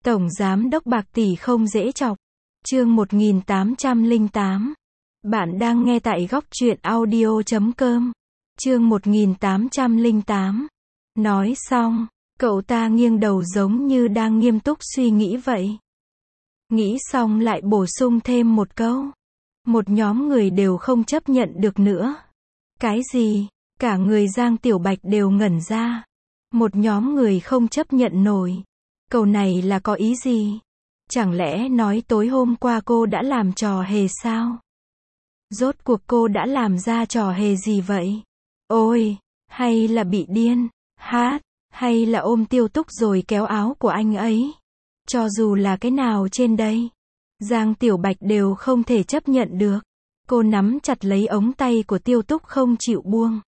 Tổng giám đốc bạc tỷ không dễ chọc. Chương 1808. Bạn đang nghe tại góc truyện audio.com. Chương 1808. Nói xong, cậu ta nghiêng đầu giống như đang nghiêm túc suy nghĩ vậy. Nghĩ xong lại bổ sung thêm một câu. Một nhóm người đều không chấp nhận được nữa. Cái gì? Cả người Giang Tiểu Bạch đều ngẩn ra. Một nhóm người không chấp nhận nổi. Câu này là có ý gì? Chẳng lẽ nói tối hôm qua cô đã làm trò hề sao? Rốt cuộc cô đã làm ra trò hề gì vậy? Ôi, hay là bị điên? Hát, hay là ôm Tiêu Túc rồi kéo áo của anh ấy? Cho dù là cái nào trên đây, Giang Tiểu Bạch đều không thể chấp nhận được. Cô nắm chặt lấy ống tay của Tiêu Túc không chịu buông.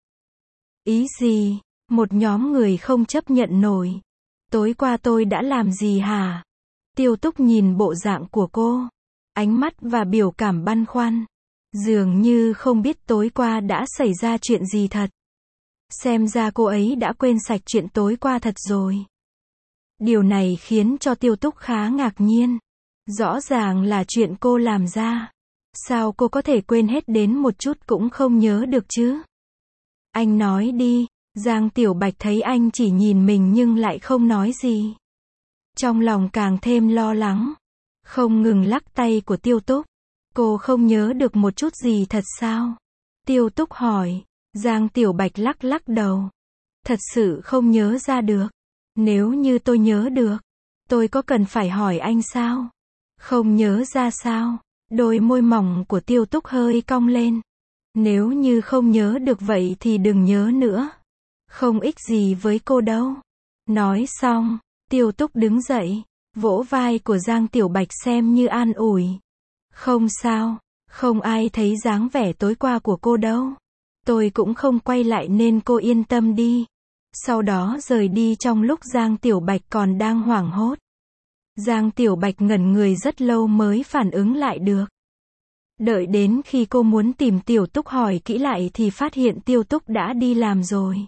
Ý gì? Một nhóm người không chấp nhận nổi. Tối qua tôi đã làm gì hả? Tiêu Túc nhìn bộ dạng của cô, ánh mắt và biểu cảm băn khoăn. Dường như không biết tối qua đã xảy ra chuyện gì thật. Xem ra cô ấy đã quên sạch chuyện tối qua thật rồi. Điều này khiến cho Tiêu Túc khá ngạc nhiên. Rõ ràng là chuyện cô làm ra. Sao cô có thể quên hết đến một chút cũng không nhớ được chứ? Anh nói đi. Giang Tiểu Bạch thấy anh chỉ nhìn mình nhưng lại không nói gì. Trong lòng càng thêm lo lắng. Không ngừng lắc tay của Tiêu Túc. Cô không nhớ được một chút gì thật sao? Tiêu Túc hỏi. Giang Tiểu Bạch lắc lắc đầu. Thật sự không nhớ ra được. Nếu như tôi nhớ được, tôi có cần phải hỏi anh sao? Không nhớ ra sao? Đôi môi mỏng của Tiêu Túc hơi cong lên. Nếu như không nhớ được vậy thì đừng nhớ nữa. Không ích gì với cô đâu. Nói xong, Tiêu Túc đứng dậy, vỗ vai của Giang Tiểu Bạch xem như an ủi. Không sao, không ai thấy dáng vẻ tối qua của cô đâu. Tôi cũng không quay lại nên cô yên tâm đi. Sau đó rời đi trong lúc Giang Tiểu Bạch còn đang hoảng hốt. Giang Tiểu Bạch ngẩn người rất lâu mới phản ứng lại được. Đợi đến khi cô muốn tìm Tiểu Túc hỏi kỹ lại thì phát hiện Tiêu Túc đã đi làm rồi.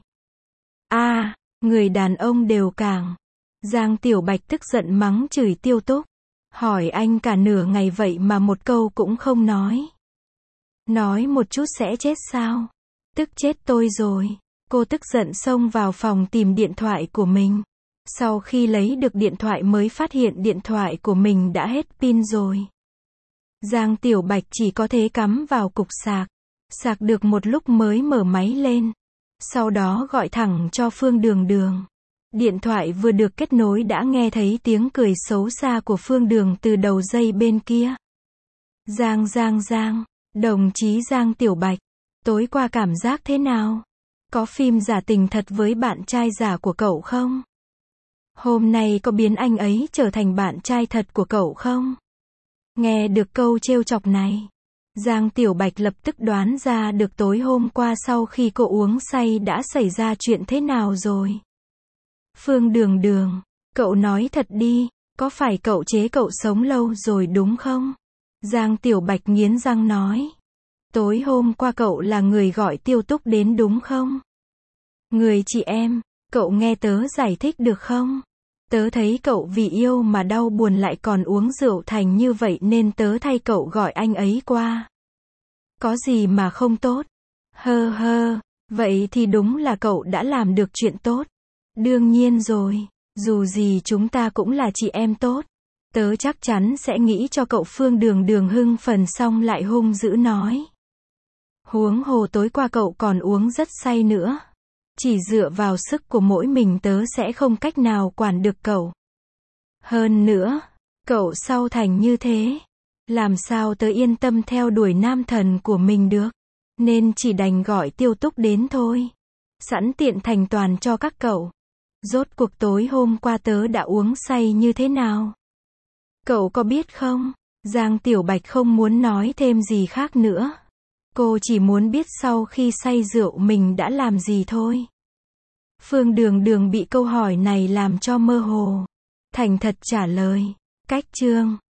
Người đàn ông đều càng. Giang Tiểu Bạch tức giận mắng chửi Tiêu Túc. Hỏi anh cả nửa ngày vậy mà một câu cũng không nói. Nói một chút sẽ chết sao? Tức chết tôi rồi. Cô tức giận xông vào phòng tìm điện thoại của mình. Sau khi lấy được điện thoại mới phát hiện điện thoại của mình đã hết pin rồi. Giang Tiểu Bạch chỉ có thể cắm vào cục sạc. Sạc được một lúc mới mở máy lên. Sau đó gọi thẳng cho Phương Đường Đường. Điện thoại vừa được kết nối đã nghe thấy tiếng cười xấu xa của Phương Đường từ đầu dây bên kia. Giang, đồng chí Giang Tiểu Bạch, tối qua cảm giác thế nào? Có phim giả tình thật với bạn trai giả của cậu không? Hôm nay có biến anh ấy trở thành bạn trai thật của cậu không? Nghe được câu trêu chọc này, Giang Tiểu Bạch lập tức đoán ra được tối hôm qua sau khi cô uống say đã xảy ra chuyện thế nào rồi. Phương Đường Đường, cậu nói thật đi, có phải cậu chế cậu sống lâu rồi đúng không? Giang Tiểu Bạch nghiến răng nói. Tối hôm qua cậu là người gọi Tiêu Túc đến đúng không? Người chị em, cậu nghe tớ giải thích được không? Tớ thấy cậu vì yêu mà đau buồn lại còn uống rượu thành như vậy nên tớ thay cậu gọi anh ấy qua. Có gì mà không tốt? Vậy thì đúng là cậu đã làm được chuyện tốt. Đương nhiên rồi, dù gì chúng ta cũng là chị em tốt. Tớ chắc chắn sẽ nghĩ cho cậu. Phương Đường Đường hưng phấn xong lại hung dữ nói. Huống hồ tối qua cậu còn uống rất say nữa. Chỉ dựa vào sức của mỗi mình tớ sẽ không cách nào quản được cậu. Hơn nữa, cậu sau thành như thế, làm sao tớ yên tâm theo đuổi nam thần của mình được. Nên chỉ đành gọi Tiêu Túc đến thôi. Sẵn tiện thành toàn cho các cậu. Rốt cuộc tối hôm qua tớ đã uống say như thế nào? Cậu có biết không? Giang Tiểu Bạch không muốn nói thêm gì khác nữa. Cô chỉ muốn biết sau khi say rượu mình đã làm gì thôi. Phương Đường Đường bị câu hỏi này làm cho mơ hồ. Thành thật trả lời. Cách chương